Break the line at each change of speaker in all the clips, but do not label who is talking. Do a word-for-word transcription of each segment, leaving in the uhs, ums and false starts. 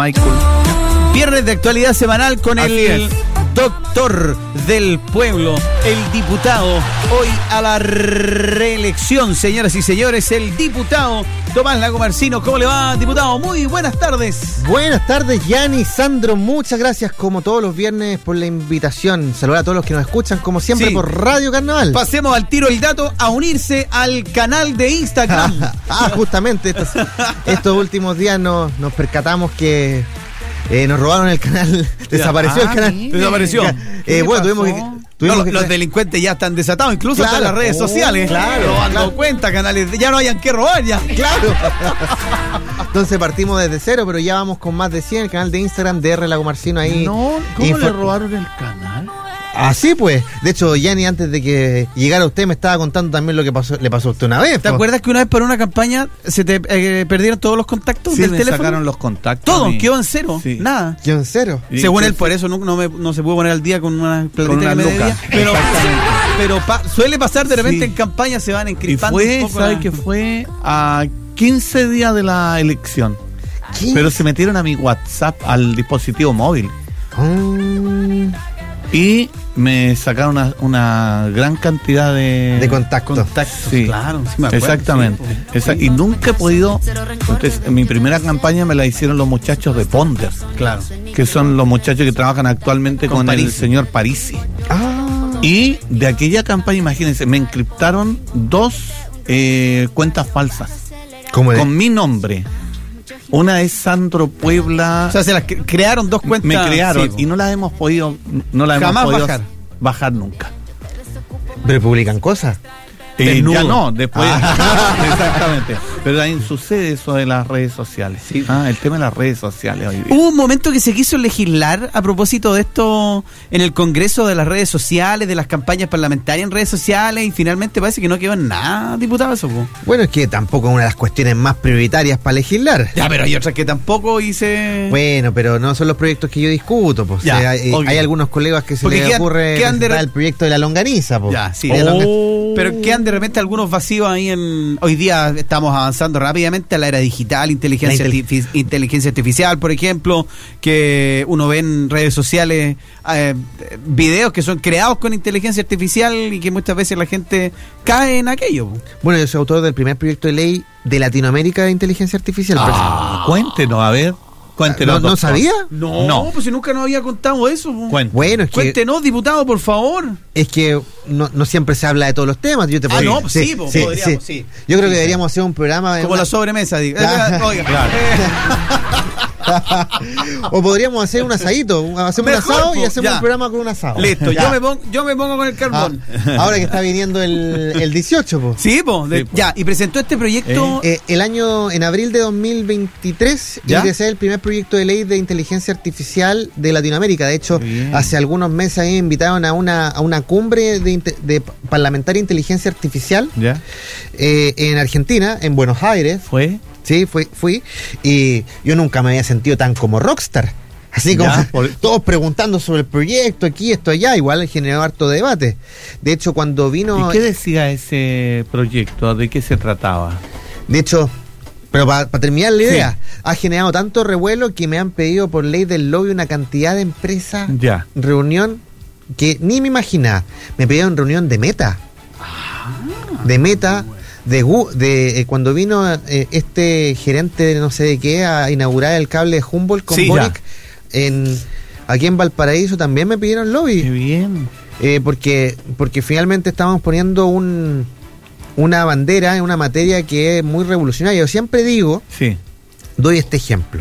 Michael.
Viernes de actualidad semanal con
Así
el
es.
doctor del pueblo, el diputado, hoy a la reelección, señoras y señores, el diputado Tomás Lagomarsino. ¿Cómo le va, diputado? Muy buenas tardes.
Buenas tardes, Yanni, Sandro, muchas gracias como todos los viernes por la invitación. Saludar a todos los que nos escuchan como siempre
Sí.
por Radio Carnaval.
Pasemos al tiro el dato a unirse al canal de Instagram.
ah, justamente estos, estos últimos días nos, nos percatamos que eh, nos robaron el canal, desapareció
Ah,
el canal.
mire. Desapareció.
Eh, bueno, tuvimos que... Tuvimos
No,
que
los delincuentes ya están desatados, incluso
Claro.
hasta en las redes
Oh,
sociales.
claro,
Robando
claro.
cuentas, canales. Ya no hayan que robar ya.
Claro. Entonces partimos desde cero, pero ya vamos con más de cien. El canal de Instagram de R. Lagomarsino ahí.
No, ¿cómo
Info-
le robaron el canal?
Así pues. De hecho, Yanni, antes de que llegara usted, me estaba contando también lo que pasó, le pasó a usted una vez.
¿Te
po.
acuerdas que una vez para una campaña se te eh, perdieron todos los contactos
Sí,
del
me
teléfono?
sacaron los contactos.
Todo,
a mí.
quedó en cero.
Sí.
Nada.
¿Yo en cero?
Y
Según
que
él,
sí.
por eso no, no, me- no se pudo poner al día con una platita
Con una
que me
luca.
debía. Pero,
Exactamente.
pero pa- suele pasar de repente
Sí.
en campaña, se van
Y
encriptando
fue,
un poco.
¿sabe
la-
que fue? A quince días de la elección.
¿Qué?
Pero se metieron a mi WhatsApp, al dispositivo móvil.
Mm,
Y me sacaron una, una gran cantidad de...
de contacto.
Contactos,
Sí.
claro. Sí me acuerdo,
Exactamente.
sí, po.
Esa- y nunca he podido... Entonces, en mi primera campaña me la hicieron los muchachos de Ponder,
Claro.
que son los muchachos que trabajan actualmente
Con
con, el
Parisi.
señor Parisi.
Ah,
Y de aquella campaña, imagínense, me encriptaron dos eh, cuentas falsas
¿cómo de?
con mi nombre. Una es Sandro Puebla.
O sea, se las cre- crearon dos cuentas.
me crearon
sí, po.
y no las hemos podido, no las
Jamás
hemos podido
bajar.
bajar nunca.
¿Pero publican cosas?
Eh,
Desnudo.
ya no, después.
Ah.
Exactamente. Pero ahí sucede eso de las redes sociales.
Sí.
Ah, el tema de las redes sociales hoy día.
Hubo un momento que se quiso legislar a propósito de esto en el Congreso, de las redes sociales, de las campañas parlamentarias en redes sociales, y finalmente parece que no quedó en nada, diputado, eso, po.
Bueno, es que tampoco es una de las cuestiones más prioritarias para legislar.
Ya, pero hay otras que tampoco hice.
Bueno, pero no son los proyectos que yo discuto, pues.
Ya,
O sea, hay,
ok.
hay algunos colegas que se
Porque
les
quedan-
ocurre
quedan de
presentar
re-
el proyecto de la longaniza, pues.
Ya, sí,
De
de
la
longa-
Oh.
pero quedan de repente algunos vacíos ahí en... Hoy día estamos avanzando rápidamente a la era digital, inteligencia,
La intel-
artifi- inteligencia artificial, por ejemplo, que uno ve en redes sociales eh, videos que son creados con inteligencia artificial y que muchas veces la gente cae en aquello, po.
Bueno, yo soy autor del primer proyecto de ley de Latinoamérica de inteligencia artificial.
Ah, cuéntenos, a ver. Cuéntenos.
¿No, ¿no
doctor.
sabía?
No,
No.
pues si nunca nos había contado eso, po.
Cuéntenos.
Bueno, es que,
Cuéntenos, diputado, por favor.
es que no, no siempre se habla de todos los temas. Yo te
Ah,
puedo-
no, pues sí, pues, podríamos, sí.
Yo creo
Sí,
que deberíamos hacer un programa de
Como
una-
la sobremesa, digo.
Claro.
Oiga,
Claro.
o podríamos hacer un asadito, un- hacemos
Mejor,
un asado y
po,
hacemos
ya.
un programa con un asado.
Listo,
Ya.
yo me, pongo, yo me pongo con el
Ah,
carbón.
ahora que está viniendo el, el dieciocho, pues.
Sí, po, de-
Sí, po.
ya, y presentó este proyecto.
Eh, el año, en abril de dos mil veintitrés,
¿Ya?
ingresé el primer proyecto de ley de inteligencia artificial de Latinoamérica. De hecho,
Bien.
hace algunos meses ahí me invitaron a una, a una cumbre de, inte- de parlamentaria inteligencia artificial
¿Ya?
eh, en Argentina, en Buenos Aires.
¿Fue?
Sí, fui, fui. Y yo nunca me había sentido tan como rockstar. Así como
Ya, por-
todos preguntando sobre el proyecto, aquí, esto, allá. Igual generó harto debate. De hecho, cuando vino...
¿Y qué decía ese proyecto? ¿De qué se trataba?
De hecho, pero para terminar la
Sí.
idea, ha generado tanto revuelo que me han pedido por ley del lobby una cantidad de empresas,
Ya.
reunión, que ni me imaginaba. Me pidieron reunión de Meta. De Meta, de, Gu- de eh, cuando vino eh, este gerente de no sé de qué a inaugurar el cable de Humboldt con
Sí, ya.
Boric, en, aquí en Valparaíso también me pidieron lobby.
Qué bien.
Eh, porque, porque finalmente estamos poniendo un, una bandera en una materia que es muy revolucionaria. Yo siempre digo,
Sí.
doy este ejemplo.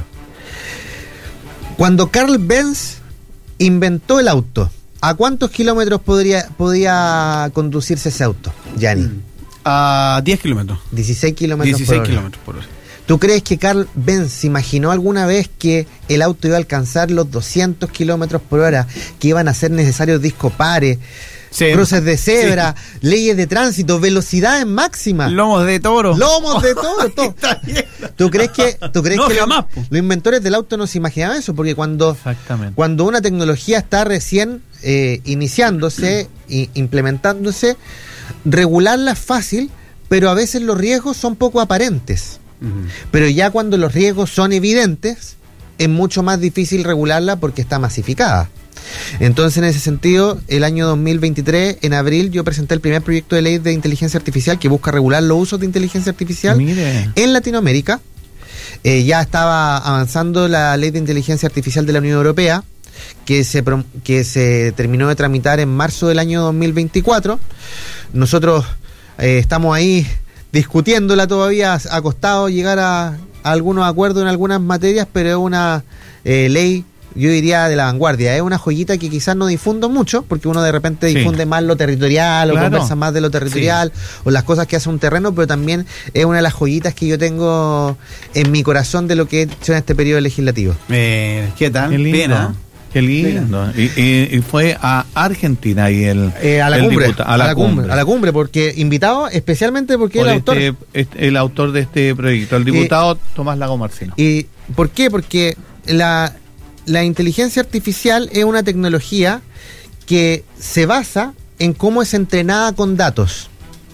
Cuando Carl Benz inventó el auto, ¿a cuántos kilómetros podría, podía conducirse ese auto, Yanni?
A diez kilómetros.
dieciséis kilómetros por
dieciséis
hora.
kilómetros por hora.
¿Tú crees que Carl Benz se imaginó alguna vez que el auto iba a alcanzar los doscientos kilómetros por hora, que iban a ser necesarios discopares,
Sí.
cruces de cebra, leyes de tránsito, velocidades máximas,
Lomos de toro.
lomos de todo, todo?
Está bien.
¿Tú crees que, tú crees
No,
que
jamás,
los,
po.
los inventores del auto no se imaginaban eso? Porque cuando,
Exactamente.
cuando una tecnología está recién eh, iniciándose, e implementándose, regularla es fácil, pero a veces los riesgos son poco aparentes.
Ujú.
Pero ya cuando los riesgos son evidentes, es mucho más difícil regularla porque está masificada. Entonces, en ese sentido, el año dos mil veintitrés, en abril, yo presenté el primer proyecto de ley de inteligencia artificial que busca regular los usos de inteligencia artificial
Mire.
en Latinoamérica. Eh, ya estaba avanzando la ley de inteligencia artificial de la Unión Europea, que se, que se terminó de tramitar en marzo del año dos mil veinticuatro. Nosotros eh, estamos ahí discutiéndola todavía, ha costado llegar a, a algunos acuerdos en algunas materias, pero es una eh, ley, yo diría, de la vanguardia. Es una joyita que quizás no difundo mucho, porque uno de repente
sí.
difunde más lo territorial, claro. o conversa más de lo territorial, sí. o las cosas que hace un terreno, pero también es una de las joyitas que yo tengo en mi corazón de lo que he hecho en este periodo legislativo.
Eh, ¿Qué tal?
Qué lindo.
Pena.
Qué lindo. Y, y, y fue a Argentina y el,
eh, a la
el
cumbre,
diputa, a,
a
la
la
cumbre.
cumbre, a la cumbre, porque invitado especialmente porque
Por
el autor.
Este, este, el autor de este proyecto, el diputado eh, Tomás Lago Marcino.
¿Y por qué? Porque la, la inteligencia artificial es una tecnología que se basa en cómo es entrenada con datos.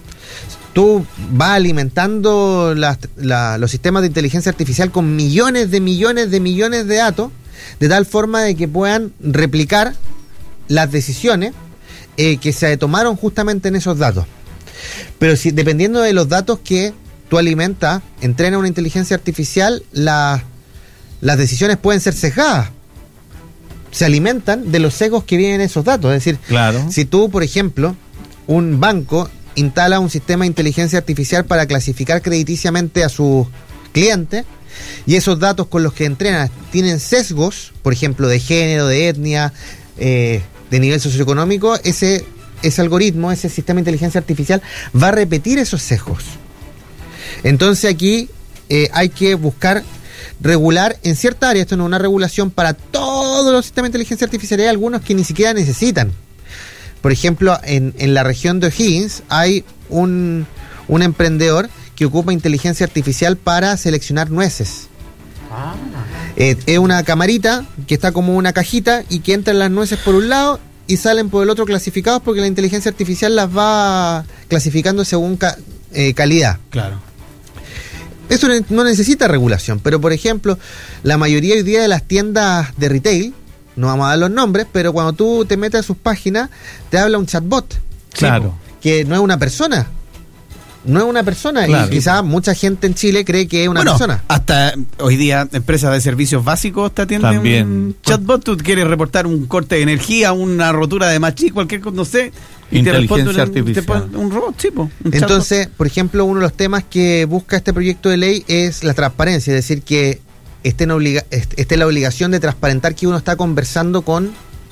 Tú vas alimentando las, la, los sistemas de inteligencia artificial con millones de millones de millones de datos, de tal forma de que puedan replicar las decisiones eh, que se tomaron justamente en esos datos. Pero si dependiendo de los datos que tú alimentas, entrena una inteligencia artificial, la, las decisiones pueden ser sesgadas. Se alimentan de los sesgos que vienen en esos datos. Es decir,
claro.
si tú, por ejemplo, un banco instala un sistema de inteligencia artificial para clasificar crediticiamente a sus clientes, y esos datos con los que entrenan tienen sesgos, por ejemplo, de género, de etnia, eh, de nivel socioeconómico, ese, ese algoritmo, ese sistema de inteligencia artificial va a repetir esos sesgos. Entonces aquí eh, hay que buscar regular en cierta área. Esto no es una regulación para todos los sistemas de inteligencia artificial, hay algunos que ni siquiera necesitan. Por ejemplo, en, en la región de O'Higgins hay un, un emprendedor que ocupa inteligencia artificial para seleccionar nueces. Ah. Eh, es una camarita que está como una cajita y que entran las nueces por un lado y salen por el otro clasificados, porque la inteligencia artificial las va clasificando según ca- eh, calidad.
Claro.
Eso no necesita regulación, pero por ejemplo, la mayoría hoy día de las tiendas de retail, no vamos a dar los nombres, pero cuando tú te metes a sus páginas, te habla un chatbot.
Claro.
¿Sí? Que no es una persona. No es una persona, claro. Y quizás mucha gente en Chile cree que es una
bueno,
persona.
Hasta hoy día, empresas de servicios básicos te atienden
también
un chatbot. Tú quieres reportar un corte de energía, una rotura de machi, cualquier cosa, no sé. Y
inteligencia
te
artificial.
Te pone un robot, sí, po, un
Entonces,
chatbot.
Por ejemplo, uno de los temas que busca este proyecto de ley es la transparencia, es decir, que esté, en obliga- esté la obligación de transparentar que uno está conversando con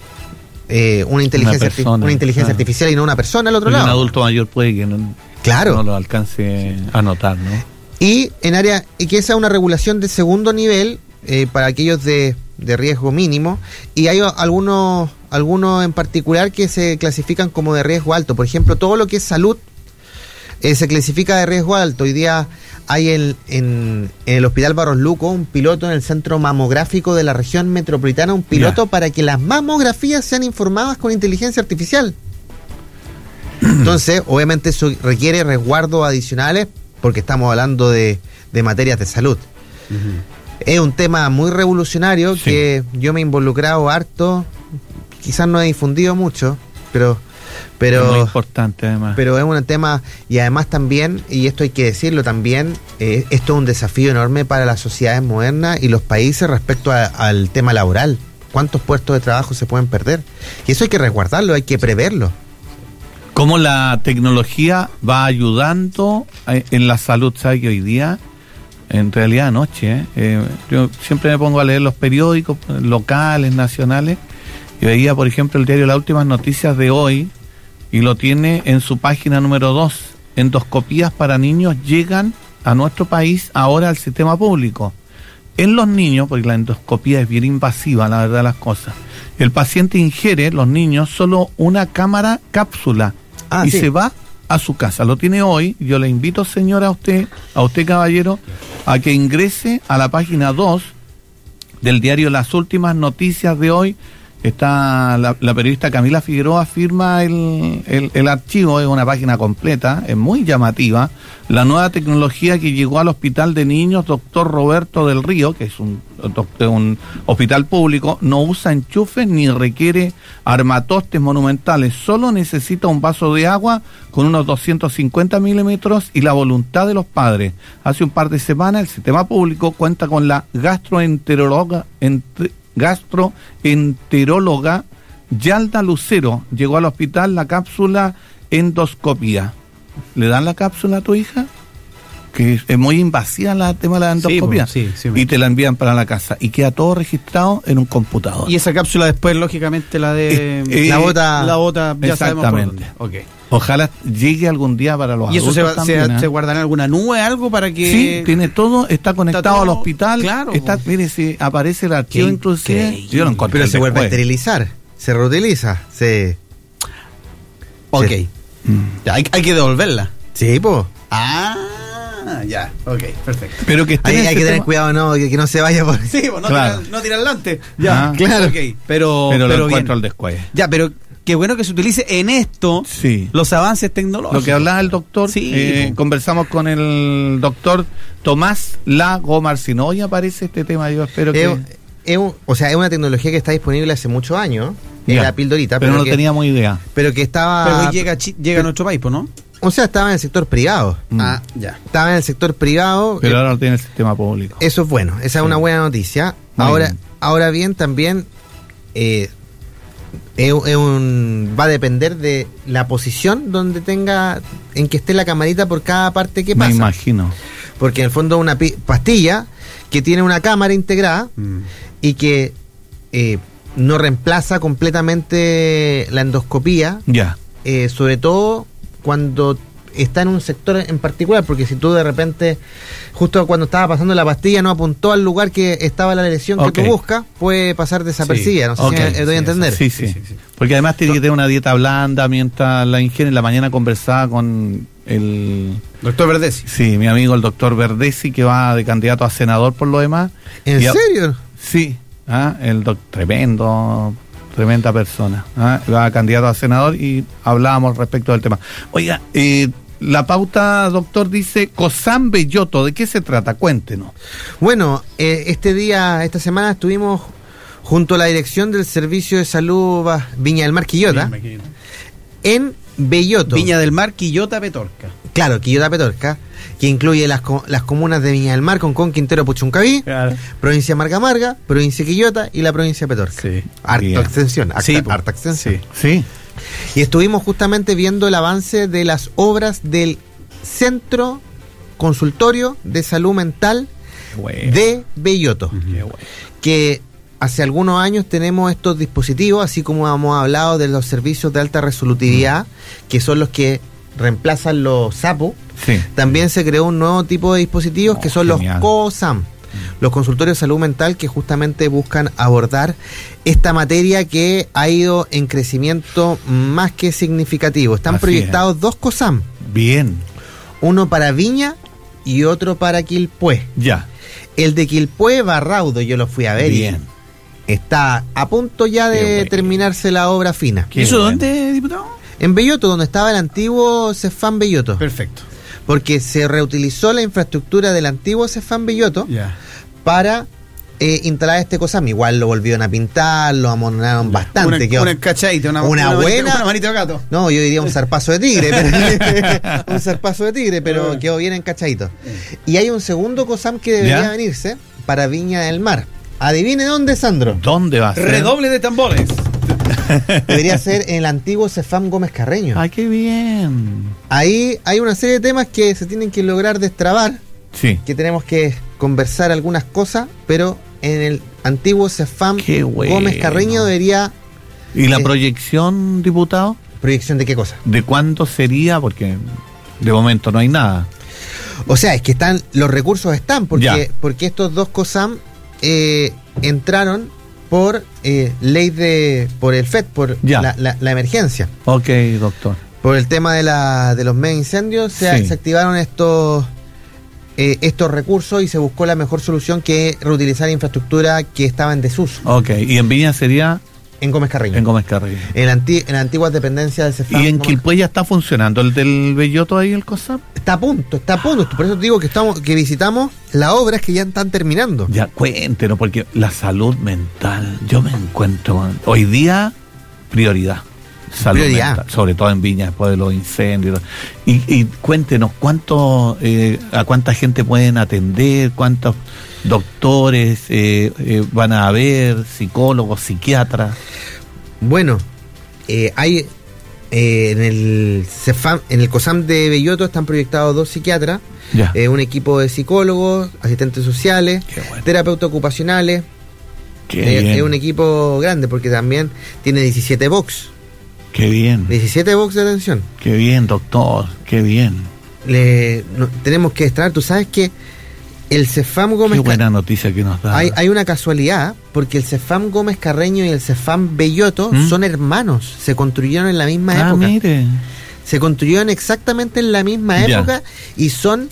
eh, una inteligencia,
una, persona,
arti- una inteligencia
claro.
artificial y no una persona al otro
Porque
lado.
Un adulto mayor puede que no,
claro.
no lo alcance a notar, ¿no?
Y en área, y que esa es una regulación de segundo nivel eh, para aquellos de, de riesgo mínimo, y hay algunos, algunos en particular que se clasifican como de riesgo alto. Por ejemplo, todo lo que es salud eh, se clasifica de riesgo alto. Hoy día hay en, en, en el Hospital Barros Luco un piloto en el centro mamográfico de la región metropolitana, un piloto yeah. para que las mamografías sean informadas con inteligencia artificial. Entonces, obviamente eso requiere resguardos adicionales porque estamos hablando de, de materias de salud. Uh-huh. Es un tema muy revolucionario sí. que yo me he involucrado harto, quizás no he difundido mucho, pero... pero
es muy importante además.
Pero es un tema, y además también, y esto hay que decirlo también, eh, esto es un desafío enorme para las sociedades modernas y los países respecto a, al tema laboral. ¿Cuántos puestos de trabajo se pueden perder? Y eso hay que resguardarlo, hay que preverlo.
Cómo la tecnología va ayudando en la salud, ¿sabes? Que hoy día, en realidad anoche, ¿eh? Eh, yo siempre me pongo a leer los periódicos locales, nacionales, y veía, por ejemplo, el diario Las Últimas Noticias de hoy, y lo tiene en su página número dos, endoscopías para niños llegan a nuestro país ahora al sistema público. En los niños, porque la endoscopía es bien invasiva, la verdad de las cosas, el paciente ingiere, los niños, solo una cámara cápsula, ah, y sí. se va a su casa. Lo tiene hoy. Yo le invito, señora, a usted, a usted, caballero, a que ingrese a la página dos del diario Las Últimas Noticias de hoy, Está la, la periodista Camila Figueroa firma el, el, el archivo, es una página completa, es muy llamativa. La nueva tecnología que llegó al Hospital de Niños Doctor Roberto del Río, que es un, un hospital público, no usa enchufes ni requiere armatostes monumentales, solo necesita un vaso de agua con unos doscientos cincuenta milímetros y la voluntad de los padres. Hace un par de semanas el sistema público cuenta con la gastroenteróloga entre, gastroenteróloga Yalda Lucero. Llegó al hospital la cápsula endoscopía. ¿Le dan la cápsula a tu hija? Que es muy invasiva el tema de la endoscopía.
Sí, sí, sí,
y te la envían para la casa. Y queda todo registrado en un computador.
Y esa cápsula después, lógicamente, la de...
Eh, eh,
la bota... La bota, ya
exactamente.
Sabemos por dónde. Okay.
Ojalá llegue algún día para los
adultos. ¿Y eso se, va,
también,
se,
¿eh?
se guardará en alguna nube, algo para que...?
Sí, tiene todo, está conectado está todo, al hospital.
Claro.
Está, mire, si aparece el archivo inclusive. Yo lo encontré.
Pero se vuelve a esterilizar, se reutiliza, se...
Ok.
Se...
Mm. Ya, hay, hay que devolverla.
Sí, pues.
Ah, ya, ok, perfecto.
Pero que
hay, hay que tener cuidado, no, que, que no se vaya por...
Sí, pues no,
claro.
tirar, no tirar adelante. Ya,
ah,
claro. Okay, pero,
pero,
pero
lo encuentro al descuello.
Ya, pero qué bueno que se utilice en esto
sí.
los avances tecnológicos.
Lo que hablaba el doctor,
sí,
eh, conversamos con el doctor Tomás Lago Marcino. Hoy aparece este tema, yo espero que...
Es, es un, o sea, es una tecnología que está disponible hace muchos años, es la pildorita.
Pero, pero no
que,
teníamos idea.
Pero que estaba...
Pero hoy llega, llega a nuestro país, ¿no?
O sea, estaba en el sector privado.
Mm. Ah, ya.
Estaba en el sector privado.
Pero
eh,
ahora lo tiene el sistema público.
Eso es bueno, esa sí. es una buena noticia.
Muy
ahora,
bien.
ahora bien, también eh, es, es un, va a depender de la posición donde tenga, en que esté la camarita por cada parte que pasa.
Me imagino.
Porque en el fondo es una pi- pastilla que tiene una cámara integrada mm. y que eh, no reemplaza completamente la endoscopía.
Ya.
Eh, sobre todo cuando está en un sector en particular, porque si tú de repente, justo cuando estaba pasando la pastilla, no apuntó al lugar que estaba la lesión okay. que tú buscas, puede pasar desapercibida. Sí. No sé okay. si me, me doy a entender.
Sí, sí, sí, sí. Porque además tiene que tener una dieta blanda mientras la ingiere. En la mañana conversaba con el
doctor Verdesi.
Sí, mi amigo el doctor Verdesi, que va de candidato a senador por lo demás.
¿En
y
serio?
A, sí, ¿ah? el doc, tremendo... Tremenda persona, ¿eh? Va candidato a senador y hablábamos respecto del tema. Oiga, eh, la pauta, doctor, dice COSAM Belloto. ¿De qué se trata? Cuéntenos.
Bueno, eh, este día, esta semana estuvimos junto a la dirección del Servicio de Salud Viña del Mar Quillota en Belloto.
Viña del Mar, Quillota, Petorca.
Claro, Quillota, Petorca, que incluye las, las comunas de Viña del Mar, Concón, Quintero, Puchuncaví, claro. provincia Marga Marga, provincia Quillota y la provincia Petorca.
Sí.
Harta extensión, harta,
sí,
harta extensión.
Sí. sí.
Y estuvimos justamente viendo el avance de las obras del Centro Consultorio de Salud Mental bueno. de Belloto, uh-huh. bueno. que hace algunos años tenemos estos dispositivos, así como hemos hablado de los servicios de alta resolutividad, uh-huh. que son los que reemplazan los SAPU.
Sí.
También se creó un nuevo tipo de dispositivos oh, que son genial. los COSAM, los consultorios de salud mental, que justamente buscan abordar esta materia que ha ido en crecimiento más que significativo. Están Así proyectados es. dos COSAM.
Bien.
Uno para Viña y otro para Quilpué.
Ya.
El de Quilpué va raudo, yo lo fui a ver.
Bien.
Y está a punto ya de bueno. terminarse la obra fina.
¿Y eso bueno. dónde, diputado?
En Belloto, donde estaba el antiguo Cefam Belloto.
Perfecto.
Porque se reutilizó la infraestructura del antiguo Cefam Belloto
yeah.
para eh, instalar este COSAM. Igual lo volvieron a pintar, lo amonaron yeah. bastante.
Una, una cachadita, una,
una, una buena.
Manita, una manita de gato.
No, yo diría un zarpazo de tigre. pero, un zarpazo de tigre, pero quedó bien encachadito. Y hay un segundo COSAM que debería ¿Ya? venirse para Viña del Mar. Adivine dónde, Sandro.
¿Dónde va a ser?
Redoble de tambores.
Debería ser en el antiguo Cefam Gómez Carreño.
¡Ay, qué bien!
Ahí hay una serie de temas que se tienen que lograr destrabar.
Sí.
Que tenemos que conversar algunas cosas, pero en el antiguo Cefam
bueno.
Gómez Carreño debería...
¿Y la eh, proyección, diputado?
¿Proyección de qué cosa?
¿De cuánto sería? Porque de momento no hay nada.
O sea, es que están los recursos están, porque, porque estos dos COSAM eh, entraron... por eh, ley de por el F E D, por la, la, la emergencia.
Ok, doctor.
Por el tema de la de los mega incendios se, sí. se activaron estos eh, estos recursos y se buscó la mejor solución, que reutilizar infraestructura que estaba en desuso.
Ok, y en Viña sería
En Gómez Carreño.
En Gómez Carreño.
En, anti, en las antiguas dependencias del CEFAM.
¿Y en
Gómez...
Quilpué ya está funcionando el del Belloto ahí, el COSAP?
Está a punto, está a punto. Por eso te digo que estamos, que visitamos las obras que ya están terminando.
Ya, cuéntenos, porque la salud mental, yo me encuentro hoy día prioridad. Salud
Prioridad.
mental, sobre todo en Viña después de los incendios. Y, y cuéntenos cuánto, eh, a cuánta gente pueden atender, cuántos doctores eh, eh, van a haber, psicólogos, psiquiatras.
Bueno, eh, hay eh, en el CEFAM, en el COSAM de Belloto están proyectados dos psiquiatras,
Ya.
eh, un equipo de psicólogos, asistentes sociales,
Qué bueno.
terapeutas ocupacionales.
Qué
Eh,
bien,
es un equipo grande porque también tiene diecisiete box,
qué bien,
diecisiete box de atención.
qué bien, doctor, qué bien.
Le, no, tenemos que extraer, tú sabes que el CEFAM
Qué
Gómez
buena noticia que nos da.
hay, hay una casualidad, porque el CEFAM Gómez Carreño y el CEFAM Belloto
¿Mm?
son hermanos, se construyeron en la misma
ah,
época.
mire.
Se construyeron exactamente en la misma
Ya.
época y son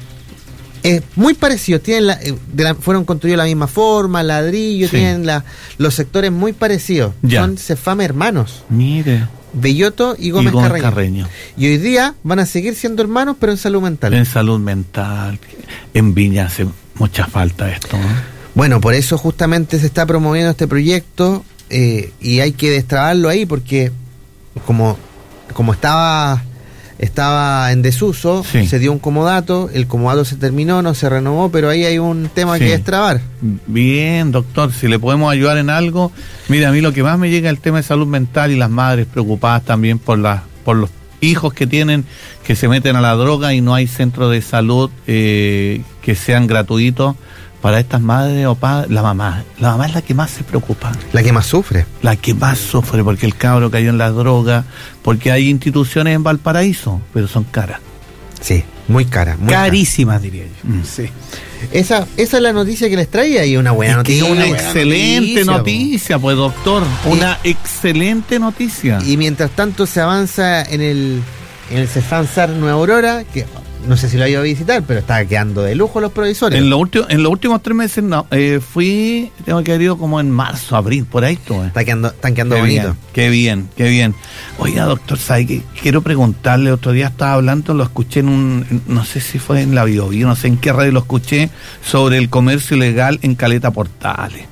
eh, muy parecidos. Tienen la, eh, de la- fueron construidos de la misma forma, ladrillo,
Sí.
tienen la, los sectores muy parecidos.
Ya.
Son CEFAM hermanos,
Mire.
Belloto y Gómez,
y Gómez
Carreño.
Carreño.
Y hoy día van a seguir siendo hermanos, pero en salud mental.
En salud mental. En Viña hace mucha falta esto, ¿no?
Bueno, por eso justamente se está promoviendo este proyecto eh, y hay que destrabarlo ahí porque como, como estaba estaba en desuso,
Sí.
se dio un comodato, el comodato se terminó, no se renovó, pero ahí hay un tema
Sí.
que destrabar.
Bien, doctor, si le podemos ayudar en algo. Mira, a mí lo que más me llega es el tema de salud mental y las madres preocupadas también por la, por los hijos que tienen, que se meten a la droga y no hay centros de salud eh, que sean gratuitos para estas madres o padres. La mamá, la mamá es la que más se preocupa,
La que más sufre.
la que más sufre porque el cabro cayó en la droga, porque hay instituciones en Valparaíso, pero son caras.
Sí, muy cara. Muy cara.
Carísimas, diría yo.
Mm.
Sí.
Esa, esa es la noticia que les traía y una buena
Es que
noticia.
una
Una buena
excelente
noticia,
noticia, pues doctor, una excelente noticia.
po. Y mientras tanto se avanza en el, en el CEFAM SAR Nueva Aurora, que no sé si lo ha ido a visitar, pero está quedando de lujo los provisorios.
En, lo último, en los últimos tres meses no, eh, fui, tengo que haber ido como en marzo, abril, por ahí todo. eh.
Está quedando, están quedando
Qué
bonitos.
bien, qué bien, qué bien. Oiga, doctor, ¿sabe qué? Quiero preguntarle, otro día estaba hablando, lo escuché en un, en- no sé si fue en la Bio Bio, no sé en qué radio lo escuché, sobre el comercio ilegal en Caleta Portales.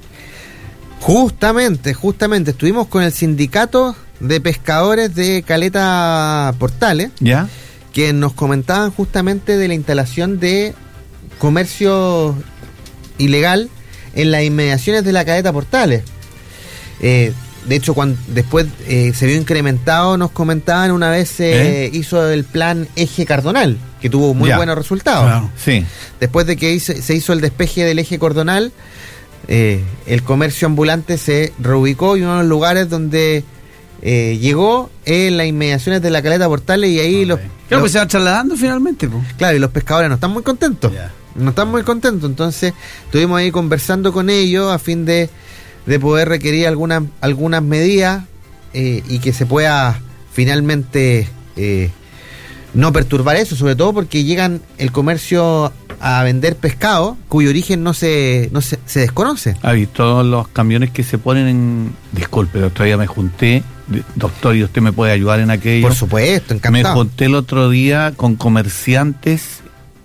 Justamente, justamente, estuvimos con el sindicato de pescadores de Caleta Portales,
¿Ya?
que nos comentaban justamente de la instalación de comercio ilegal en las inmediaciones de la Caleta Portales. Eh, de hecho, cuando después eh, se vio incrementado, nos comentaban, una vez se
¿Eh?
hizo el plan Eje Cardonal, que tuvo muy
Ya.
buenos resultados.
Claro, sí.
Después de que hice- se hizo el despeje del eje cordonal, eh, el comercio ambulante se reubicó y uno de los lugares donde eh, llegó es en las inmediaciones de la Caleta Portales y ahí los,
Claro,
los-
pues se va trasladando finalmente, po.
claro, y los pescadores no están muy contentos.
Ya.
No están muy contentos. Entonces estuvimos ahí conversando con ellos a fin de, de poder requerir algunas, algunas medidas eh, y que se pueda finalmente eh, no perturbar eso, sobre todo porque llegan el comercio a vender pescado cuyo origen no se, no se, se desconoce.
¿Ha visto los camiones que se ponen en... Disculpe, el otro día me junté, de- doctor, y usted me puede ayudar en aquello.
Por supuesto,
Me
encantado.
junté el otro día con comerciantes,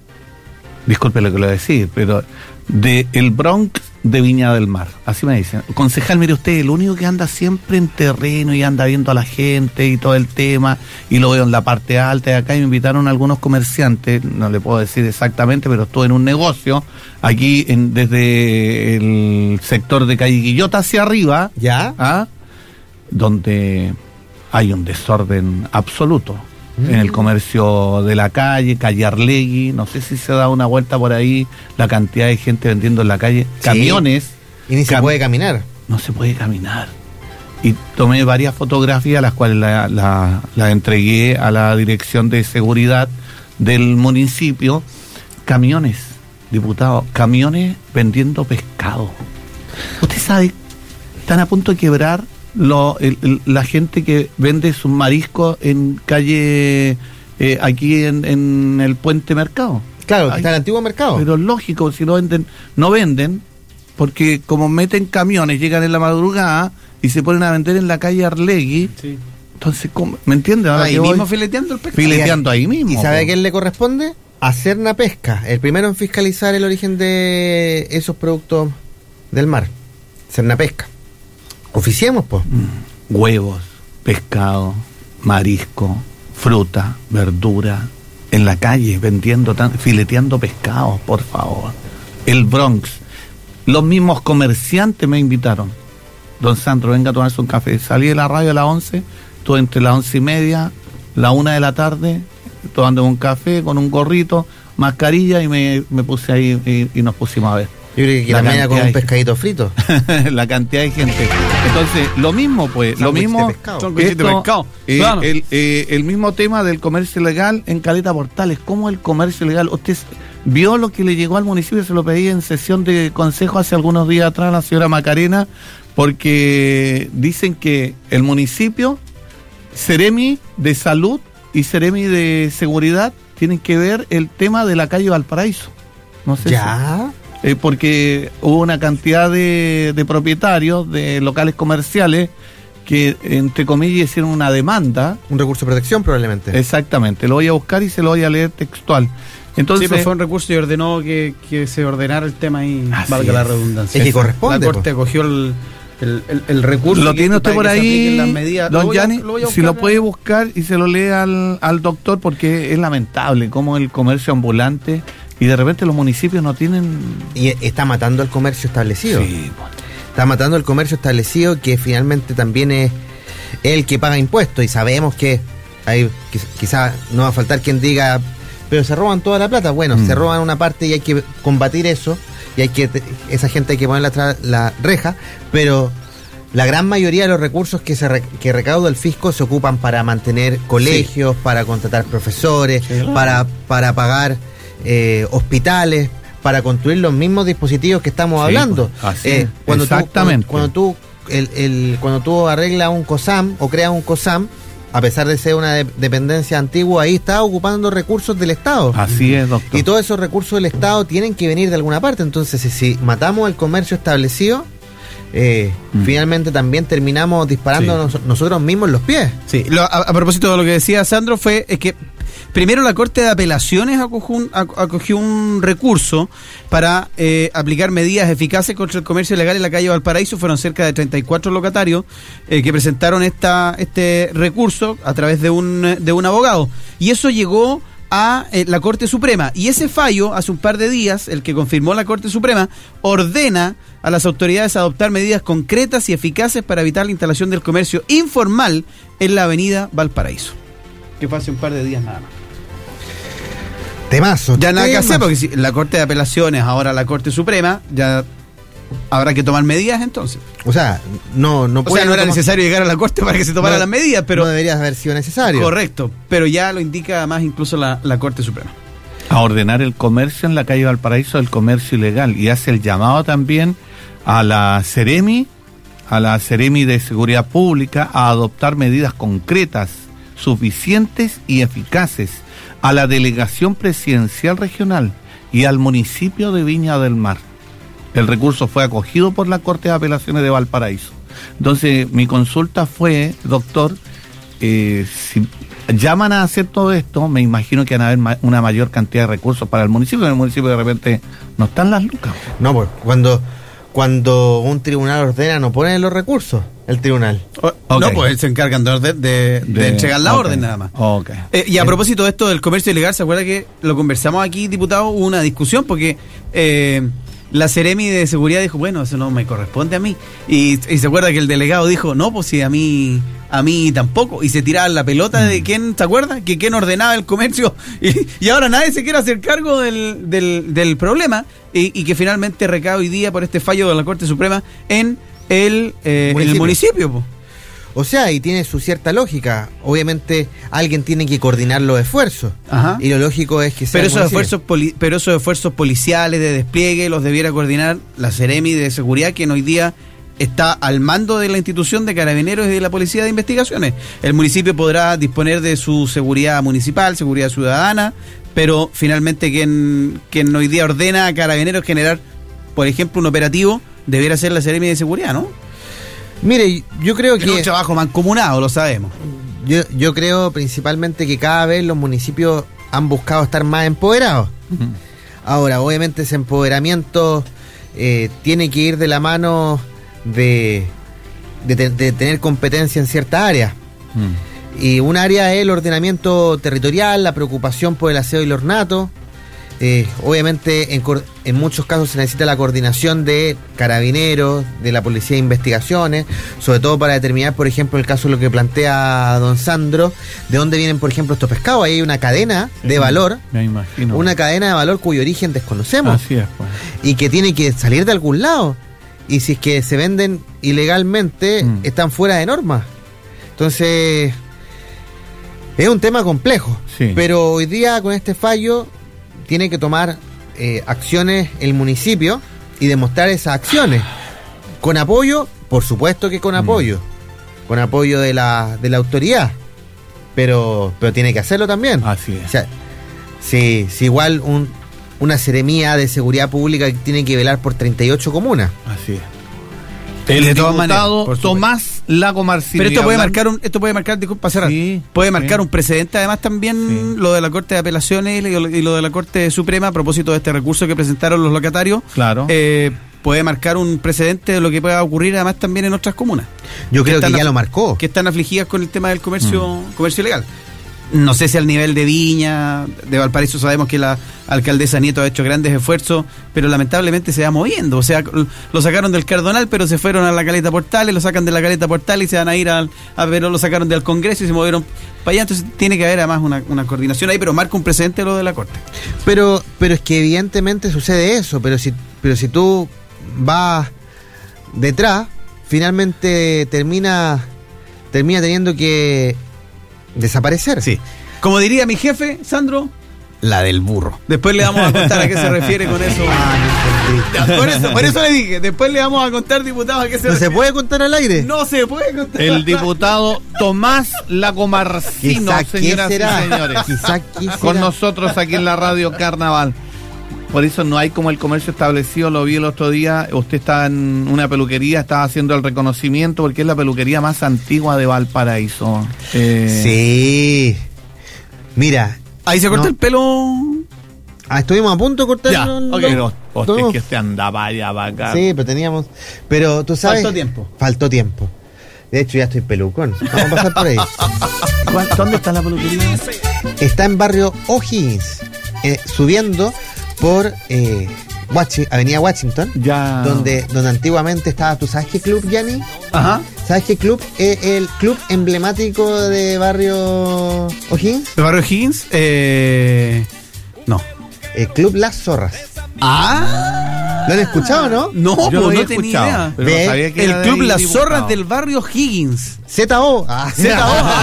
disculpe lo que le voy a decir, pero de el Bronx de Viña del Mar, así me dicen. Concejal, mire usted, el único que anda siempre en terreno y anda viendo a la gente y todo el tema, y lo veo en la parte alta de acá, y me invitaron algunos comerciantes, no le puedo decir exactamente, pero estuve en un negocio, aquí en, desde el sector de Calle Guillota hacia arriba,
¿Ya?
¿ah? Donde hay un desorden absoluto en el comercio de la calle, calle Arlegui, no sé si se da una vuelta por ahí, la cantidad de gente vendiendo en la calle,
Sí.
camiones,
Y ni se
Cam-
puede caminar.
no se puede caminar. Y tomé varias fotografías, las cuales la, la, la entregué a la dirección de seguridad del municipio, camiones, diputado, camiones vendiendo pescado. Usted sabe, están a punto de quebrar lo, el- el- la gente que vende sus mariscos en calle, eh, aquí en, en el Puente Mercado.
Claro,
Ay,
está el antiguo mercado.
Pero lógico, si no venden, no venden, porque como meten camiones, llegan en la madrugada y se ponen a vender en la calle Arlegui. Sí. Entonces, ¿cómo? ¿Me entiendes?
Ahí mismo voy? Fileteando el pescado.
Fileteando ahí mismo.
¿Y sabe a quién le corresponde? A Cernapesca, el primero en fiscalizar el origen de esos productos del mar. Cernapesca. Oficiemos, pues.
Mm. Huevos, pescado, marisco, fruta, verdura, en la calle vendiendo, tan, fileteando pescados, por favor. El Bronx. Los mismos comerciantes me invitaron. Don Sandro, venga a tomarse un café. Salí de la radio a las once, estuve entre las once y media, la una de la tarde, tomando un café con un gorrito, mascarilla, y me, me puse ahí y, y nos pusimos a ver.
Yo creo que la mañana con un pescadito frito.
La cantidad de gente. Entonces, lo mismo, pues, lo mismo.
Son de pescado.
Eh, claro. el, eh, el mismo tema del comercio ilegal en Caleta Portales. ¿Cómo el comercio ilegal? Usted vio lo que le llegó al municipio, se lo pedí en sesión de consejo hace algunos días atrás a la señora Macarena, porque dicen que el municipio, Seremi de Salud y Seremi de Seguridad tienen que ver el tema de la calle Valparaíso. No sé
¿Ya?
si... Eh, porque hubo una cantidad de, de propietarios de locales comerciales que, entre comillas, hicieron una demanda.
Un recurso de protección, probablemente.
Exactamente, lo voy a buscar y se lo voy a leer textual. Entonces,
sí, pues fue un recurso y ordenó que, que se ordenara el tema y valga la redundancia.
Es que corresponde.
La Corte acogió el, el, el, el recurso.
Lo tiene usted por ahí, don Gianni, si lo puede
ya.
buscar y se lo lee al, al doctor, porque es lamentable cómo el comercio ambulante... Y de repente los municipios no tienen...
Y está matando el comercio establecido.
Sí, bueno.
Está matando el comercio establecido, que finalmente también es el que paga impuestos. Y sabemos que hay quizás no va a faltar quien diga, pero se roban toda la plata. Bueno, mm. se roban una parte y hay que combatir eso. Y hay que esa gente hay que poner la, la reja. Pero la gran mayoría de los recursos que se re, que recauda el fisco se ocupan para mantener colegios, sí. para contratar profesores, sí, claro. para, para pagar... Eh, hospitales, para construir los mismos dispositivos que estamos sí, hablando.
Pues, así
eh, cuando
exactamente.
Tú, cuando, cuando tú el, el, cuando tú arreglas un COSAM o creas un COSAM, a pesar de ser una de, dependencia antigua, ahí está ocupando recursos del Estado.
Así es, doctor.
Y todos esos recursos del Estado tienen que venir de alguna parte. Entonces, si, si matamos el comercio establecido, eh, mm. finalmente también terminamos disparándonos sí. nosotros mismos en los pies.
Sí. Lo, a, a propósito de lo que decía Sandro, fue es que primero la Corte de Apelaciones acogió un, acogió un recurso para eh, aplicar medidas eficaces contra el comercio ilegal en la calle Valparaíso. Fueron cerca de treinta y cuatro locatarios eh, que presentaron esta este recurso a través de un, de un abogado. Y eso llegó a eh, la Corte Suprema. Y ese fallo, hace un par de días, el que confirmó la Corte Suprema, ordena a las autoridades adoptar medidas concretas y eficaces para evitar la instalación del comercio informal en la avenida Valparaíso. Que fue hace un par de días nada más.
Temazo.
Ya nada
temazo.
que hacer, porque si la Corte de Apelaciones, ahora la Corte Suprema, ya habrá que tomar medidas entonces.
O sea, no, no
puede. O sea, no era tomar... necesario llegar a la Corte para que se tomaran
no,
las medidas, pero.
No debería haber sido necesario.
Correcto, pero ya lo indica además incluso la, la Corte Suprema.
A ordenar el comercio en la calle Valparaíso, el comercio ilegal, y hace el llamado también a la Seremi, a la Seremi de Seguridad Pública, a adoptar medidas concretas, suficientes y eficaces, a la Delegación Presidencial Regional y al municipio de Viña del Mar. El recurso fue acogido por la Corte de Apelaciones de Valparaíso. Entonces, mi consulta fue, doctor, eh, si llaman a hacer todo esto, me imagino que van a haber ma- una mayor cantidad de recursos para el municipio, en el municipio de repente no están las lucas.
No, pues cuando... Cuando un tribunal ordena, no pone los recursos, el tribunal.
Okay. No, pues él se encargan de, orden, de, de, de entregar la okay. orden nada más.
Okay.
Eh, y a propósito de esto del comercio ilegal, ¿se acuerda que lo conversamos aquí, diputado? Hubo una discusión porque eh, la Seremi de Seguridad dijo, bueno, eso no me corresponde a mí. Y, y se acuerda que el delegado dijo, no, pues si a mí... A mí tampoco, y se tiraban la pelota de quién, ¿te acuerdas? Que quién ordenaba el comercio, y, y ahora nadie se quiere hacer cargo del, del, del problema, y, y que finalmente recae hoy día por este fallo de la Corte Suprema en el, eh, municipio. En el municipio. Po.
O sea, y tiene su cierta lógica. Obviamente alguien tiene que coordinar los esfuerzos.
Ajá.
Y lo lógico es que sea
pero esos esfuerzos poli- Pero esos esfuerzos policiales de despliegue los debiera coordinar la Seremi de Seguridad, que hoy día está al mando de la institución de Carabineros y de la Policía de Investigaciones. El municipio podrá disponer de su seguridad municipal, seguridad ciudadana, pero finalmente quien, quien hoy día ordena a Carabineros generar, por ejemplo, un operativo, debiera ser la Seremi de Seguridad, ¿no?
Mire, yo creo
Es un
que
trabajo mancomunado, lo sabemos.
yo, yo creo principalmente que cada vez los municipios han buscado estar más empoderados.
Ujú.
Ahora, obviamente ese empoderamiento eh, tiene que ir de la mano de, de, te- de tener competencia en ciertas áreas.
Mm.
Y un área es el ordenamiento territorial, la preocupación por el aseo y el ornato. Eh, obviamente en, cor- en muchos casos se necesita la coordinación de carabineros, de la policía de investigaciones, sobre todo para determinar, por ejemplo, el caso de lo que plantea don Sandro, de dónde vienen, por ejemplo, estos pescados. Ahí hay una cadena de
Sí,
valor,
Me imagino.
una cadena de valor cuyo origen desconocemos
Así es, pues.
y que tiene que salir de algún lado. Y si es que se venden ilegalmente,
Mm.
están fuera de norma. Entonces, es un tema complejo.
Sí.
Pero hoy día, con este fallo, tiene que tomar eh, acciones el municipio y demostrar esas acciones. Con apoyo, por supuesto que con
Mm.
apoyo. Con apoyo de la, de la autoridad. Pero, pero tiene que hacerlo también.
Así es.
O sea, si, si igual un, una seremía de seguridad pública que tiene que velar por treinta y ocho comunas.
Así es. El
De todas maneras,
diputado
por supuesto.
Tomás Lago Marcino.
Pero esto
Y
puede
hablando-
marcar un, esto puede marcar, disculpa, para cerrar,
Sí,
puede
sí.
marcar un precedente, además también
Sí.
lo de la Corte de Apelaciones y lo, y lo de la Corte Suprema a propósito de este recurso que presentaron los locatarios.
Claro.
eh, puede marcar un precedente de lo que pueda ocurrir además también en otras comunas.
Yo creo que
están
ya
af-
lo marcó.
Que están afligidas con el tema del comercio,
Mm.
comercio ilegal. No sé si al nivel de Viña, de Valparaíso sabemos que la alcaldesa Nieto ha hecho grandes esfuerzos, pero lamentablemente se va moviendo. O sea, lo sacaron del Cardonal, pero se fueron a la Caleta Portales, lo sacan de la Caleta Portales y se van a ir al, a, pero lo sacaron del Congreso y se movieron para allá. Entonces tiene que haber además una, una coordinación ahí, pero marca un precedente lo de la Corte.
Pero, pero es que evidentemente sucede eso. Pero si, pero si tú vas detrás, finalmente termina, termina teniendo que desaparecer.
Sí. Como diría mi jefe, Sandro, la del burro. Después le vamos a contar a qué se refiere con eso. Ya, por eso, por eso le dije, después le vamos a contar, diputado, a qué se
¿No se
refiere.
puede contar al aire?
No se puede contar.
El diputado Tomás Lago Marcino,
Quizá, ¿qué
señoras
será?
y señores.
Quizá, ¿qué será?
Con nosotros aquí en la radio Carnaval. Por eso no hay como el comercio establecido, lo vi el otro día, usted está en una peluquería, estaba haciendo el reconocimiento porque es la peluquería más antigua de Valparaíso. Eh,
Sí. Mira,
Ahí se corta
No.
el pelo.
ah, estuvimos a punto de cortar
Ya,
el-
ok.
Pero usted
Estuvimos-
que usted andaba allá para acá.
Sí, pero teníamos. Pero tú sabes.
Faltó tiempo.
Faltó tiempo. De hecho, ya estoy pelucón. Vamos a pasar por ahí.
¿Cuál- ¿Dónde está la peluquería?
Está en barrio O'Higgins, eh, subiendo por eh, Wachi- Avenida Washington,
Ya.
donde, donde antiguamente estaba. ¿Tú sabes qué club, Yanni?
Ajá.
¿Sabes qué club? Es el club emblemático de barrio O'Higgins.
¿El barrio Higgins? Eh, no.
El club Las Zorras.
Ah.
¿Lo han escuchado, no?
No,
Yo
pues
lo
no
había
tenía
escuchado,
idea.
pero
Ve,
no sabía que
El
era de
club
ahí
Las
diputado.
Zorras del barrio Higgins.
Z O. Ah,
Z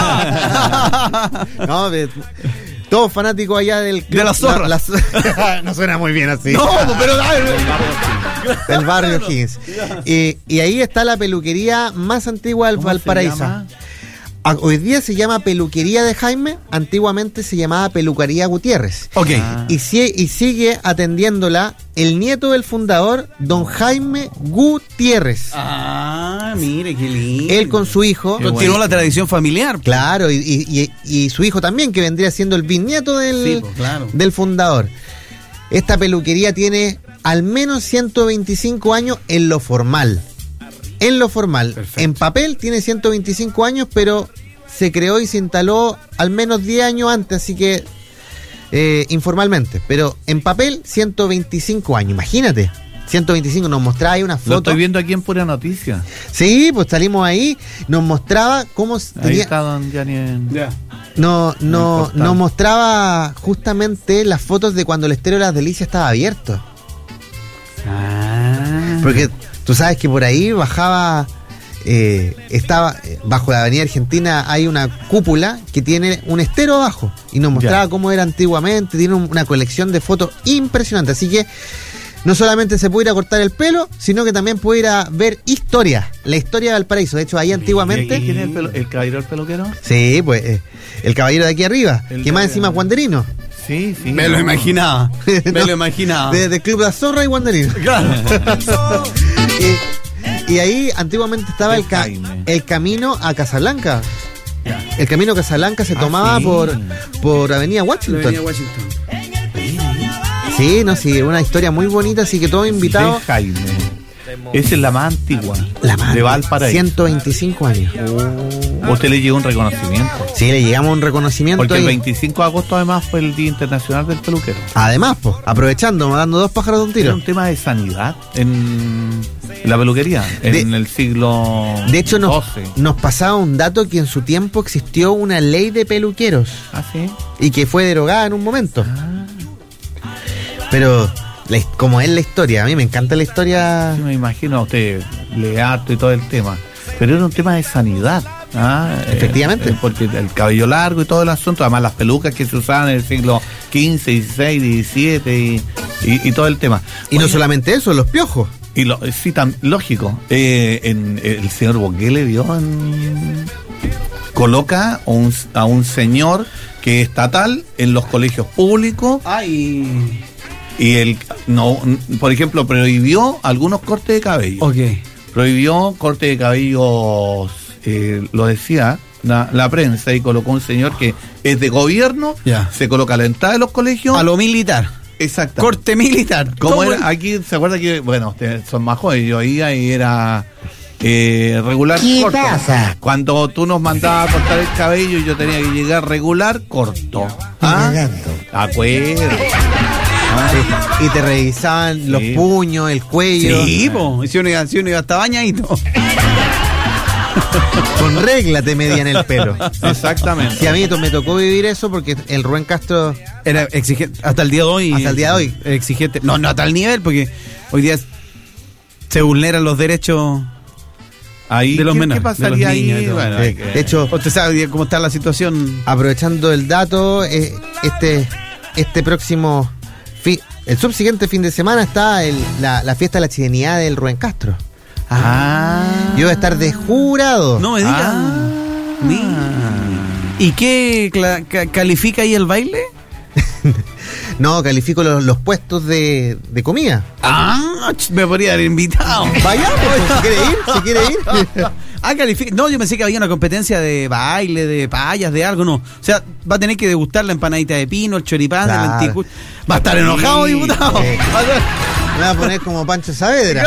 O. No, de- todos fanáticos allá del club.
De las zorras.
La- las- no suena muy bien así.
No, pero
Del barrio Higgins. Y, y ahí está la peluquería más antigua del
¿Cómo se
Valparaíso.
llama?
Ah, hoy día se llama Peluquería de Jaime, antiguamente se llamaba Peluquería Gutiérrez.
Ok.
Ah.
Y, si- y sigue atendiéndola el nieto del fundador, don Jaime Gutiérrez.
Ah, mire, qué lindo.
Él con su hijo.
Qué
Continuó
bueno.
la tradición familiar.
Claro, y, y- y- y su hijo también, que vendría siendo el bisnieto del,
Sí, pues, claro.
del fundador. Esta peluquería tiene al menos ciento veinticinco años en lo formal. En lo formal.
Perfecto.
En papel tiene ciento veinticinco años, pero se creó y se instaló al menos diez años antes, así que eh, informalmente. Pero en papel, ciento veinticinco años. Imagínate. ciento veinticinco, nos mostraba ahí una
Lo
foto.
estoy viendo aquí en Pura Noticia.
Sí, pues salimos ahí, nos mostraba cómo
Ahí
tenía,
está don Gianni. en-
Ya.
no, no,
portal.
nos mostraba justamente las fotos de cuando el Estero de las Delicias estaba abierto.
Ah.
Porque tú sabes que por ahí bajaba, eh, estaba, eh, bajo la Avenida Argentina hay una cúpula que tiene un estero abajo. Y nos mostraba
Ya.
cómo era antiguamente, tiene un- una colección de fotos impresionante. Así que no solamente se puede ir a cortar el pelo, sino que también puede ir a ver historia, la historia de Valparaíso. De hecho, ahí
¿Y
antiguamente...
aquí quién es el, pelo- el caballero del peluquero?
Sí, pues eh, el caballero de aquí arriba,
El
que más
de-
encima es guanderino.
Sí, sí.
Me lo
no.
imaginaba. Me
No,
lo imaginaba.
De, del Club La Zorra y guanderino.
Claro.
y, y ahí antiguamente estaba el, ca- el camino a Casablanca. El camino a Casablanca se
Ah,
sí. por, por Avenida Washington.
Avenida Washington.
Sí, no, sí, una historia muy bonita, así que todos invitados.
De Jaime. Esa es la más antigua.
La más
de Valparaíso.
ciento veinticinco años.
Oh. ¿Usted le llegó un reconocimiento?
Sí, le llegamos un reconocimiento.
Porque el
y...
veinticinco de agosto además fue el Día Internacional del Peluquero.
Además, pues, aprovechando, dando dos pájaros de un tiro.
Era un tema de sanidad en la peluquería, en
de,
el siglo
De hecho, nos,
doce.
nos pasaba un dato que en su tiempo existió una ley de peluqueros.
Ah, sí.
Y que fue derogada en un momento.
Ah.
Pero, la, como es la historia, a mí me encanta la historia.
Sí, me imagino a usted, leato y todo el tema. Pero era un tema de sanidad. ¿Ah?
Efectivamente.
Eh, porque el cabello largo y todo el asunto, además las pelucas que se usaban en el siglo quince, dieciséis, diecisiete y, y, y todo el tema.
Y Oye, no solamente eso, los piojos.
Y lo, sí, tan lógico. Eh, en, el señor Bukele vio en, coloca a un, a un señor que es estatal en los colegios públicos.
Ay.
Y el no, por ejemplo, prohibió algunos cortes de cabello.
Ok.
Prohibió corte de cabellos, eh, lo decía la, la prensa, y colocó un señor que es de gobierno,
ya.
Se coloca a la entrada de los colegios.
A lo militar.
Exacto.
Corte militar.
Como era, aquí se acuerda que, bueno, ustedes son más jóvenes, yo iba y era eh, regular
¿Qué
corto.
pasa?
Cuando tú nos mandabas a cortar el cabello, yo tenía que llegar regular corto. ¿Ah? Acuerdo.
Ah, sí. Y te revisaban sí. los puños, el cuello.
Sí, po. Y si uno iba, si uno iba hasta bañadito.
Con regla te medían el pelo.
Exactamente.
Sí, a mí me tocó vivir eso porque el Rubén Castro
era exigente hasta el día de hoy.
Hasta el día de hoy.
Exigente. No, no a tal nivel, porque hoy día se vulneran los derechos
ahí,
de los
¿qué,
menores.
¿Qué pasaría
de los niños
ahí?
y todo.
Bueno,
de,
que...
de hecho,
usted sabe cómo está la situación.
Aprovechando el dato, eh, este, este próximo fi, el subsiguiente fin de semana está el, la, la fiesta de la chilenidad del Rubén Castro.
Ah.
Yo voy a estar de jurado.
No me digas.
Ah.
¿Y qué cla- ca- califica ahí el baile?
No, califico los, los puestos de, de comida.
Ah, me podría haber invitado.
Vaya, pues, si quiere ir, si quiere ir.
Ah, califica. No, yo pensé que había una competencia de baile, de payas, de algo, no. O sea, va a tener que degustar la empanadita de pino, el choripán,
claro.
el lenticucho. Va a estar enojado,
sí,
diputado.
Sí. Me va a poner como Pancho Saavedra.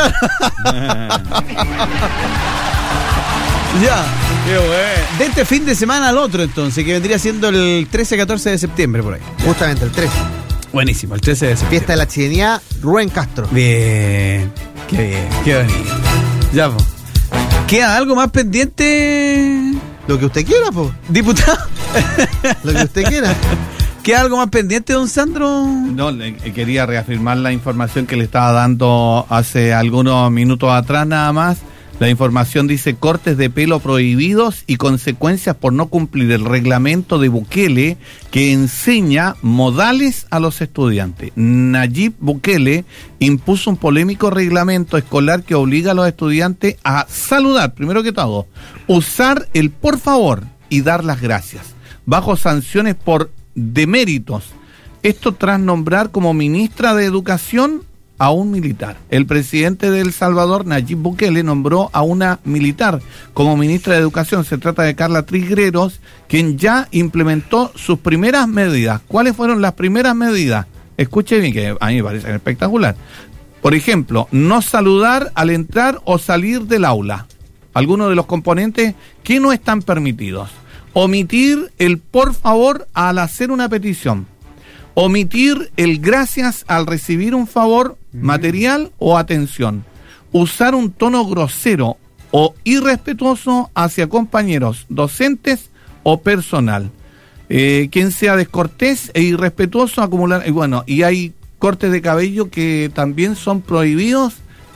Ya. Qué bueno. De este fin de semana al otro, entonces, que vendría siendo el trece catorce de septiembre, por ahí.
Justamente, el trece.
Buenísimo, el trece de septiembre.
Fiesta de la chilenidad, Rubén Castro.
Bien. Qué bien, qué bonito. Ya, pues. ¿Queda algo más pendiente?
Lo que usted quiera, po.
Diputado.
Lo que usted quiera.
¿Queda algo más pendiente, don Sandro?
No, le, quería reafirmar la información que le estaba dando hace algunos minutos atrás nada más. La información dice cortes de pelo prohibidos y consecuencias por no cumplir el reglamento de Bukele que enseña modales a los estudiantes. Nayib Bukele impuso un polémico reglamento escolar que obliga a los estudiantes a saludar, primero que todo, usar el por favor y dar las gracias, bajo sanciones por deméritos. Esto tras nombrar como ministra de Educación a un militar. El presidente de El Salvador, Nayib Bukele, nombró a una militar como ministra de Educación. Se trata de Carla Trigueros, quien ya implementó sus primeras medidas. ¿Cuáles fueron las primeras medidas? Escuche bien, que a mí me parece espectacular. Por ejemplo, no saludar al entrar o salir del aula. Algunos de los componentes que no están permitidos. Omitir el por favor al hacer una petición. Omitir el gracias al recibir un favor material o atención. Usar un tono grosero o irrespetuoso hacia compañeros, docentes o personal. Eh, quien sea descortés e irrespetuoso, acumular... Y bueno, y hay cortes de cabello que también son prohibidos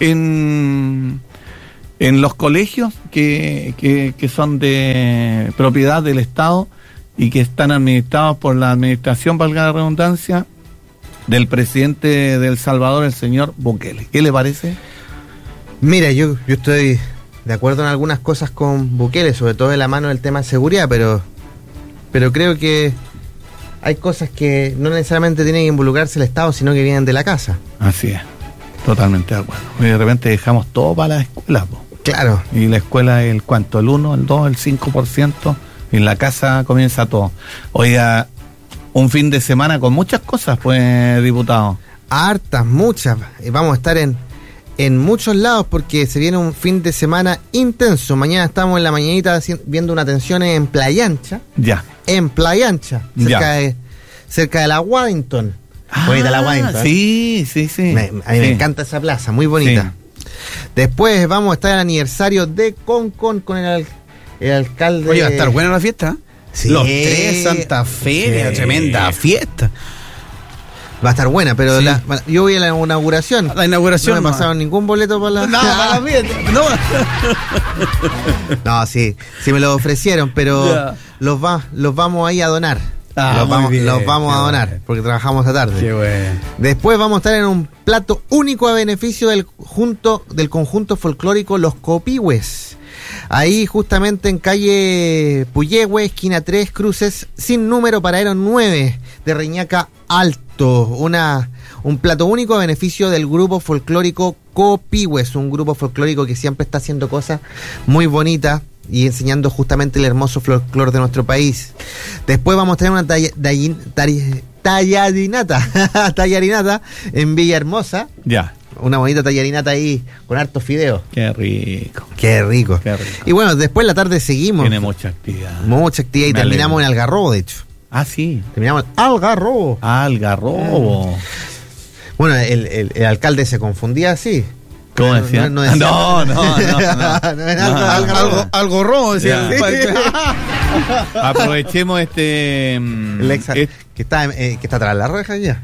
en, en los colegios que, que, que son de propiedad del Estado y que están administrados por la administración, valga la redundancia, del presidente de El Salvador, el señor Bukele. ¿Qué le parece?
Mira, yo, yo estoy de acuerdo en algunas cosas con Bukele, sobre todo de la mano del tema de seguridad, pero, pero creo que hay cosas que no necesariamente tiene que involucrarse el Estado, sino que vienen de la casa.
Así es, totalmente de acuerdo. Y de repente dejamos todo para la escuela, po.
Claro.
Y la escuela es el cuánto, el uno, el dos, el cinco por ciento. Y en la casa comienza todo. Oiga, un fin de semana con muchas cosas, pues, diputado.
Hartas, muchas. Eh, Vamos a estar en, en muchos lados porque se viene un fin de semana intenso. Mañana estamos en la mañanita haci- viendo una atención en Playa Ancha.
Ya.
En Playa Ancha, cerca,
Ya.
de, cerca de la Waddington.
Ah,
bonita la Waddington.
Sí, sí, sí.
Me- a mí me
Sí.
encanta esa plaza, muy bonita. Después vamos a estar en el aniversario de Concon con el, al- el alcalde.
Oye, va a estar buena la fiesta.
Sí.
Los tres, Santa Fe,
Sí.
tremenda fiesta.
Va a estar buena, pero
Sí.
la- yo voy a la inauguración.
La inauguración.
No me
nomás.
pasaron ningún boleto para la.
No, para la fiesta. No.
No, sí, sí me lo ofrecieron, pero
Ya.
los va, los vamos ahí a donar.
Ah,
los,
muy
vamos,
bien,
los vamos
qué
a donar,
bueno.
porque trabajamos esta tarde.
Qué bueno.
Después vamos a estar en un plato único a beneficio del, junto, del conjunto folclórico Los Copihües. Ahí justamente en calle Puyehue, esquina tres, cruces sin número, paradero nueve de Reñaca Alto. Una, un plato único a beneficio del grupo folclórico Copihües, un grupo folclórico que siempre está haciendo cosas muy bonitas y enseñando justamente el hermoso folclore de nuestro país. Después vamos a tener una talla- tallin- tari- tallarinata, tallarinata en Villahermosa.
Ya.
Una bonita tallarinata ahí con hartos fideos.
Qué rico.
Qué rico.
Qué rico.
Y bueno, después la tarde seguimos.
Tiene mucha actividad.
Mucha actividad y
Me
terminamos
alegro.
en Algarrobo, de hecho.
Ah, sí.
Terminamos en Algarrobo.
Algarrobo.
Bueno, el, el- el alcalde se confundía así.
¿Cómo
No,
decía?
no, no decía-
No, no, no, no.
No era
No,
algo-
algo-
algo-
Algo rojo, decía.
Ya.
el-
Aprovechemos este. mm,
el ex-
est-
que está eh, que está atrás de la reja ya.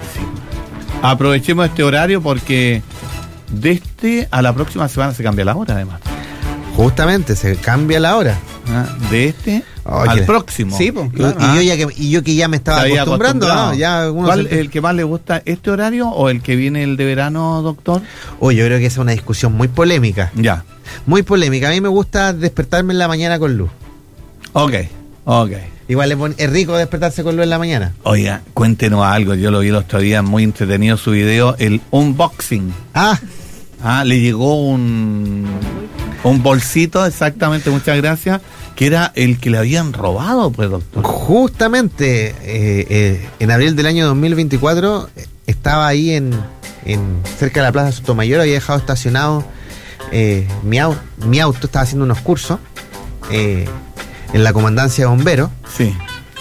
aprovechemos este horario porque de este a la próxima semana se cambia la hora, además.
Justamente, se cambia la hora.
¿Ah? De este
Oye.
al próximo.
Sí, pues,
Y-
claro.
Y, yo ya que, y yo que ya me estaba
Se había
acostumbrando,
acostumbrado.
¿no? Ya uno
¿Cuál
se-
es el que más le gusta, este horario o el que viene el de verano, doctor?
Oye, yo creo que esa es una discusión muy polémica.
Ya.
Muy polémica. A mí me gusta despertarme en la mañana con luz.
Ok, ok.
Igual es, bon- es rico despertarse con luz en la mañana.
Oiga, cuéntenos algo. Yo lo vi el otro día, muy entretenido su video, el unboxing.
Ah,
Ah, le llegó un, un bolsito, exactamente, muchas gracias, que era el que le habían robado, pues, doctor.
justamente eh, eh, en abril del año dos mil veinticuatro eh, estaba ahí en, en cerca de la Plaza Sotomayor, había dejado estacionado eh, mi, au- mi auto, estaba haciendo unos cursos eh, en la comandancia de bomberos
Sí.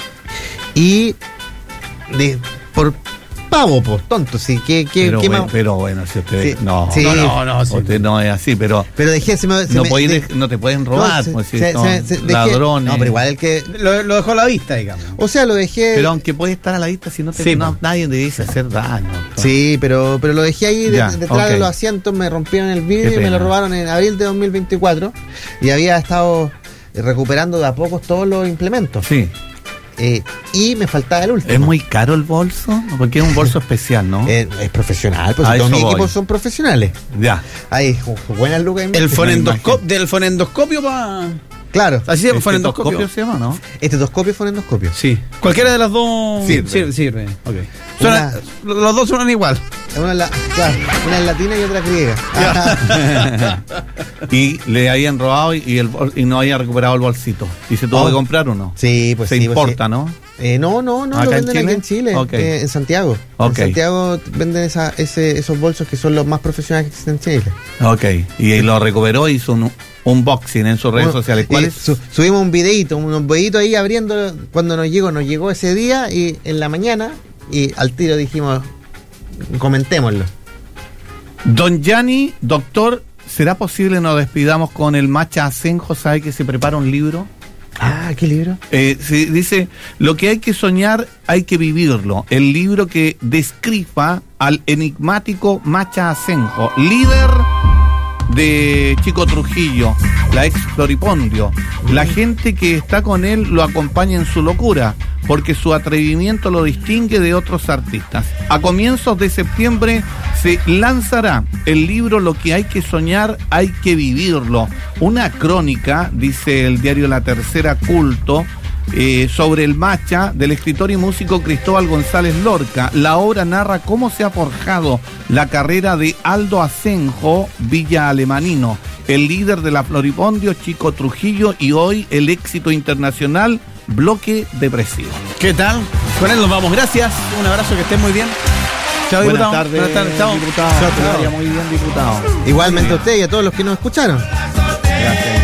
y de, por pavo, pues tonto, sí, ¿qué, qué,
Pero,
qué
bueno,
más?
pero bueno, si usted...
Sí,
no,
sí.
no,
No, no, sí.
usted no es así, pero
Pero dejé, se me, se
no,
me-
puede-
de-
no te pueden robar,
no,
pues,
se-
si
se-
son
se- se- dejé-
ladrones.
No, pero igual el que...
Lo, lo dejó a la vista, digamos.
O sea, lo dejé...
Pero aunque puede estar a la vista, si no, te,
Sí,
no
pues.
nadie te dice hacer daño. doctor.
Sí, pero, pero lo dejé ahí de-
Ya,
detrás
ok.
de los asientos, me rompieron el
Qué
vidrio y me
pena.
lo robaron en abril de dos mil veinticuatro y había estado recuperando de a pocos todos los implementos.
Sí.
Eh, y me faltaba el último.
¿Es muy caro el bolso? Porque es un bolso especial, ¿no?
Eh, es profesional, pues
A
todos
eso
mis
voy.
equipos son profesionales.
Ya.
Ahí, ju- ju- buenas lucas.
El
invertidas.
fonendoscopio, del fonendoscopio para...
Claro,
Así se llama,
¿Estetoscopio
fonendoscopio.
se llama, no?
estetoscopio, fonendoscopio.
Sí. Cualquiera de las dos
Sirve.
sirve. sirve. Ok. Suena- los dos suenan igual.
Una es, la, claro, una es latina y otra griega.
Y le habían robado y, y el, bol- y no había recuperado el bolsito. ¿Y se tuvo
Oh.
que comprar uno?
Sí, pues
se
sí, pues
importa,
sí.
¿no?
Eh, no, no, no,
¿Acá
lo
en
venden aquí en
Chile?
Chile,
Ok.
eh, en Santiago.
Ok.
En Santiago venden esa, ese, esos bolsos que son los más profesionales que existen en Chile.
Ok. Y ahí lo recuperó y hizo un unboxing en sus redes
Bueno,
sociales.
y
¿Cuáles?
su- subimos un videito, unos videitos ahí abriendo cuando nos llegó, nos llegó ese día y en la mañana y al tiro dijimos, comentémoslo.
Don Gianni, doctor, ¿será posible nos despidamos con el Macha Asenjo? ¿Sabe que se prepara un libro?
Ah, ¿qué libro?
Eh, se dice, lo que hay que soñar, hay que vivirlo. El libro que describa al enigmático Macha Asenjo, líder de Chico Trujillo, la ex Floripondio. La gente que está con él lo acompaña en su locura, porque su atrevimiento lo distingue de otros artistas. A comienzos de septiembre se lanzará el libro Lo que hay que soñar, hay que vivirlo. Una crónica, dice el diario La Tercera Culto, eh, sobre el matcha del escritor y músico Cristóbal González Lorca. La obra narra cómo se ha forjado la carrera de Aldo Asenjo Villa Alemanino, el líder de la Floripondio Chico Trujillo y hoy el éxito internacional Bloque Depresivo.
¿Qué tal? Con él nos vamos. Gracias. Un abrazo, que estén muy bien. Chao,
Buenas
diputado.
tardes,
Buenas tardes. Chao.
diputado.
Chao,
Que vaya muy bien, diputado.
Igualmente a usted y a todos los que nos escucharon.
Gracias.